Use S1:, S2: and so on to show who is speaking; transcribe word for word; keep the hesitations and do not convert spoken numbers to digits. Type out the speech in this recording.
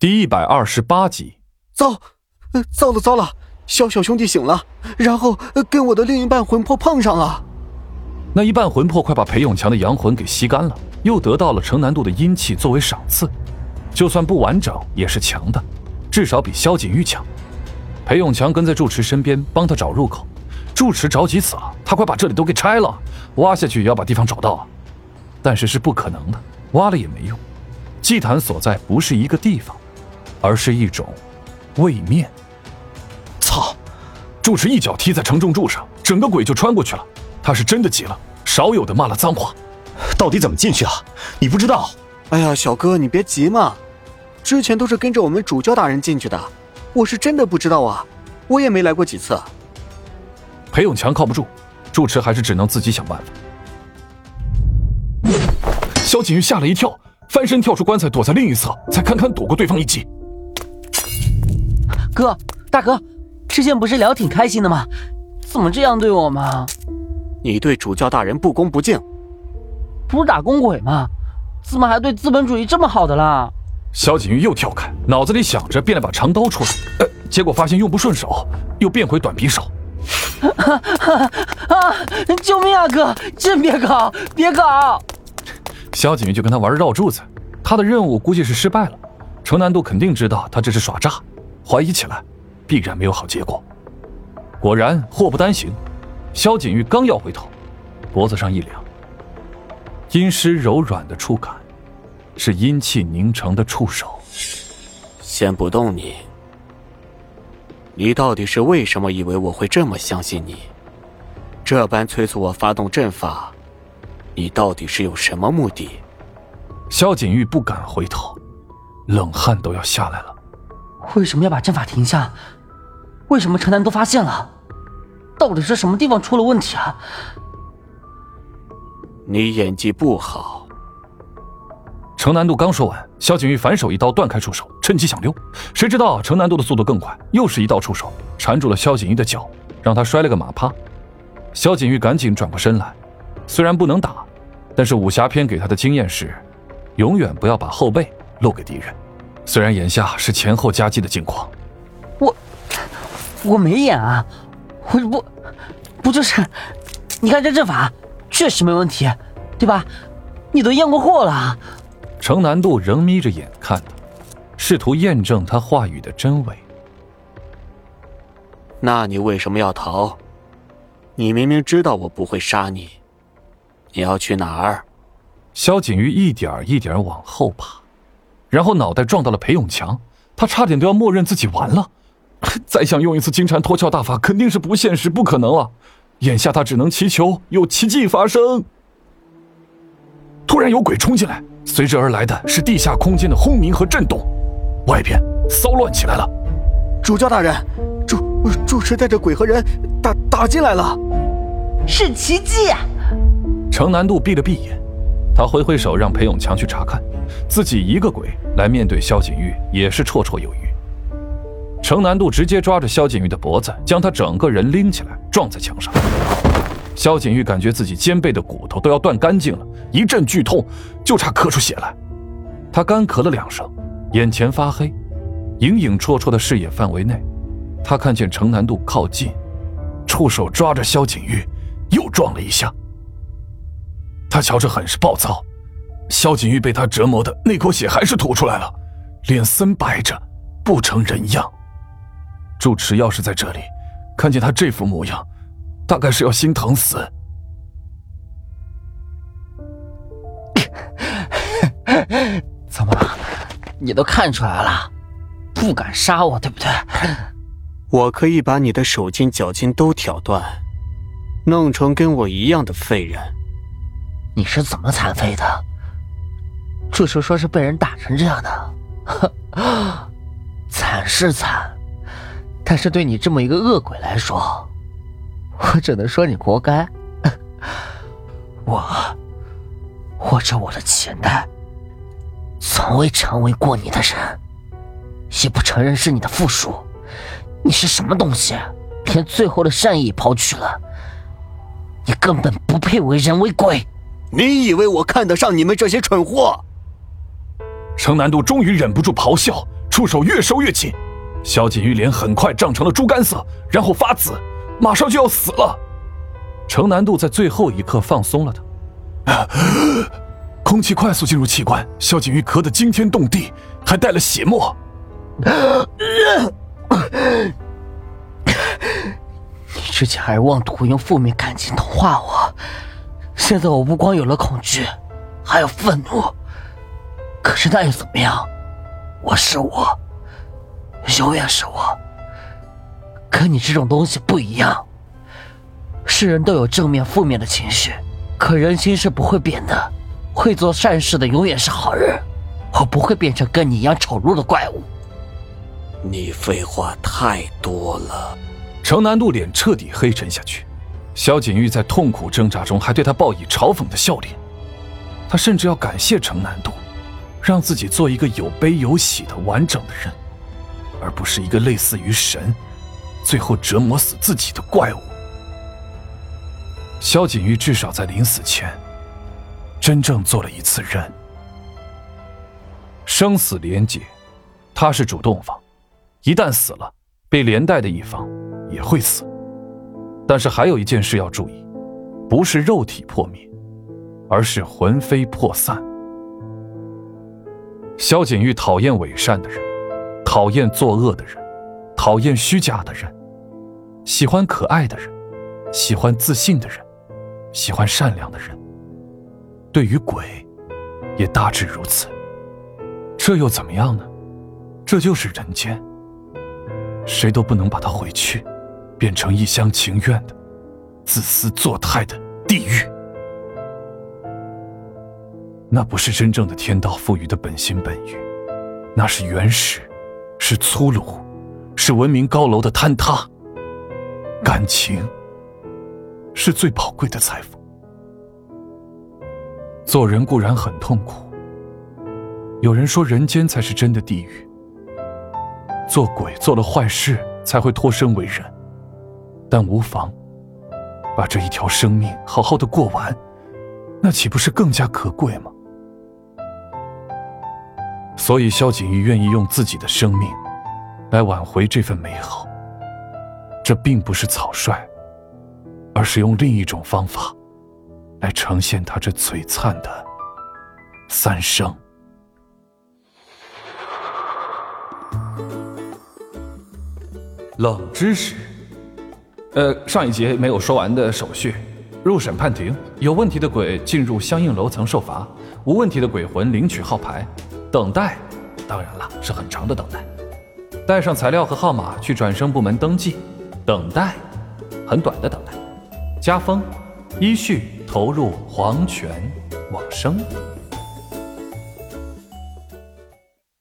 S1: 第一百二十八集。
S2: 糟，呃，糟了糟了，小小兄弟醒了，然后、呃、跟我的另一半魂魄碰上了。
S1: 那一半魂魄快把裴永强的阳魂给吸干了，又得到了成难度的阴气作为赏赐，就算不完整也是强的，至少比萧锦玉强。裴永强跟在住持身边帮他找入口，住持着急死了，他快把这里都给拆了，挖下去也要把地方找到啊。但是是不可能的，挖了也没用。祭坛所在不是一个地方，而是一种位面。操！住持一脚踢在承重柱上，整个鬼就穿过去了。他是真的急了，少有的骂了脏话。
S3: 到底怎么进去啊？你不知道？
S2: 哎呀，小哥你别急嘛，之前都是跟着我们主教大人进去的，我是真的不知道啊，我也没来过几次。
S1: 裴永强靠不住，住持还是只能自己想办法。萧锦玉吓了一跳，翻身跳出棺材，躲在另一侧，才堪堪躲过对方一击。
S4: 哥，大哥，之前不是聊挺开心的吗？怎么这样对我吗？
S2: 你对主教大人不恭不敬，
S4: 不是打工鬼吗？怎么还对资本主义这么好的啦？
S1: 萧锦玉又跳开，脑子里想着变了把长刀出来，呃，结果发现用不顺手，又变回短匕首。
S4: 啊！救命啊，哥！真别搞，别搞！
S1: 萧锦玉就跟他玩绕柱子，他的任务估计是失败了。程南度肯定知道他这是耍诈，怀疑起来，必然没有好结果。果然祸不单行，萧锦玉刚要回头，脖子上一凉，阴湿柔软的触感，是阴气凝成的触手。
S2: 先不动你，你到底是为什么以为我会这么相信你？这般催促我发动阵法，你到底是有什么目的？
S1: 萧锦玉不敢回头，冷汗都要下来了。
S4: 为什么要把阵法停下？为什么程南都发现了？到底是什么地方出了问题啊？
S2: 你演技不好。
S1: 程南度刚说完，萧锦玉反手一刀断开触手，趁机想溜，谁知道程南度的速度更快，又是一道触手缠住了萧锦玉的脚，让他摔了个马趴。萧锦玉赶紧转过身来，虽然不能打，但是武侠片给他的经验是永远不要把后背露给敌人，虽然眼下是前后夹击的境况。
S4: 我我没演啊，我不不就是你看这阵法确实没问题，对吧？你都验过货了。
S1: 程南度仍眯着眼看他，试图验证他话语的真伪。
S2: 那你为什么要逃？你明明知道我不会杀你，你要去哪儿？
S1: 萧锦玉一点一点往后爬，然后脑袋撞到了裴永强，他差点都要默认自己完了。再想用一次金蝉脱壳大法肯定是不现实，不可能了。眼下他只能祈求有奇迹发生。突然有鬼冲进来，随之而来的是地下空间的轰鸣和震动，外边骚乱起来了。
S2: 主教大人，主主持带着鬼和人打打进来了，
S4: 是奇迹啊！
S1: 程南度闭了闭眼，他挥挥手让裴永强去查看，自己一个鬼来面对萧锦玉也是绰绰有余。程南度直接抓着萧锦玉的脖子，将他整个人拎起来撞在墙上。萧锦玉感觉自己肩背的骨头都要断干净了，一阵剧痛，就差咳出血来。他干咳了两声，眼前发黑，影影绰绰的视野范围内，他看见程南度靠近，触手抓着萧锦玉又撞了一下。他瞧着很是暴躁，萧锦玉被他折磨的那口血还是吐出来了，脸森白着，不成人样。住持要是在这里看见他这副模样，大概是要心疼死。
S4: 怎么了？你都看出来了，不敢杀我，对不对？
S2: 我可以把你的手筋脚筋都挑断，弄成跟我一样的废人。
S4: 你是怎么残废的？住持说是被人打成这样的，惨是惨，但是对你这么一个恶鬼来说，我只能说你活该。我或者我的前代从未成为过你的人，也不承认是你的附属。你是什么东西？连最后的善意也抛去了，你根本不配为人为鬼。
S2: 你以为我看得上你们这些蠢货？
S1: 程南度终于忍不住咆哮， 触手越收越紧，萧锦玉脸很快涨成了猪肝色，然后发紫，马上就要死了。程南度在最后一刻放松了他，啊，空气快速进入气管，萧锦玉咳得惊天动地，还带了血沫。
S4: 你之前还妄图用负面感情同化我，现在我不光有了恐惧，还有愤怒。可是那又怎么样？我是我，永远是我。可你这种东西不一样，是人都有正面负面的情绪，可人心是不会变的，会做善事的永远是好人。我不会变成跟你一样丑陋的怪物。
S2: 你废话太多了。
S1: 程南度脸彻底黑沉下去，萧锦玉在痛苦挣扎中还对他报以嘲讽的笑脸。他甚至要感谢程南度，让自己做一个有悲有喜的完整的人，而不是一个类似于神，最后折磨死自己的怪物。萧锦玉至少在临死前真正做了一次人。生死连结，他是主动方，一旦死了，被连带的一方也会死。但是还有一件事要注意，不是肉体破灭，而是魂飞魄散。萧锦玉讨厌伪善的人，讨厌作恶的人，讨厌虚假的人，喜欢可爱的人，喜欢自信的人，喜欢善良的人。对于鬼也大致如此。这又怎么样呢？这就是人间，谁都不能把它毁去，变成一厢情愿的自私作态的地狱。那不是真正的天道赋予的本心本欲，那是原始，是粗鲁，是文明高楼的坍塌。感情是最宝贵的财富。做人固然很痛苦，有人说人间才是真的地狱，做鬼做了坏事才会脱身为人，但无妨，把这一条生命好好的过完，那岂不是更加可贵吗？所以萧锦玉愿意用自己的生命来挽回这份美好，这并不是草率，而是用另一种方法来呈现他这璀璨的三生。冷知识，呃，上一节没有说完的手续：入审判庭，有问题的鬼进入相应楼层受罚，无问题的鬼魂领取号牌。等待，当然了，是很长的等待。带上材料和号码去转生部门登记。等待，很短的等待。加封，依序投入黄泉往生。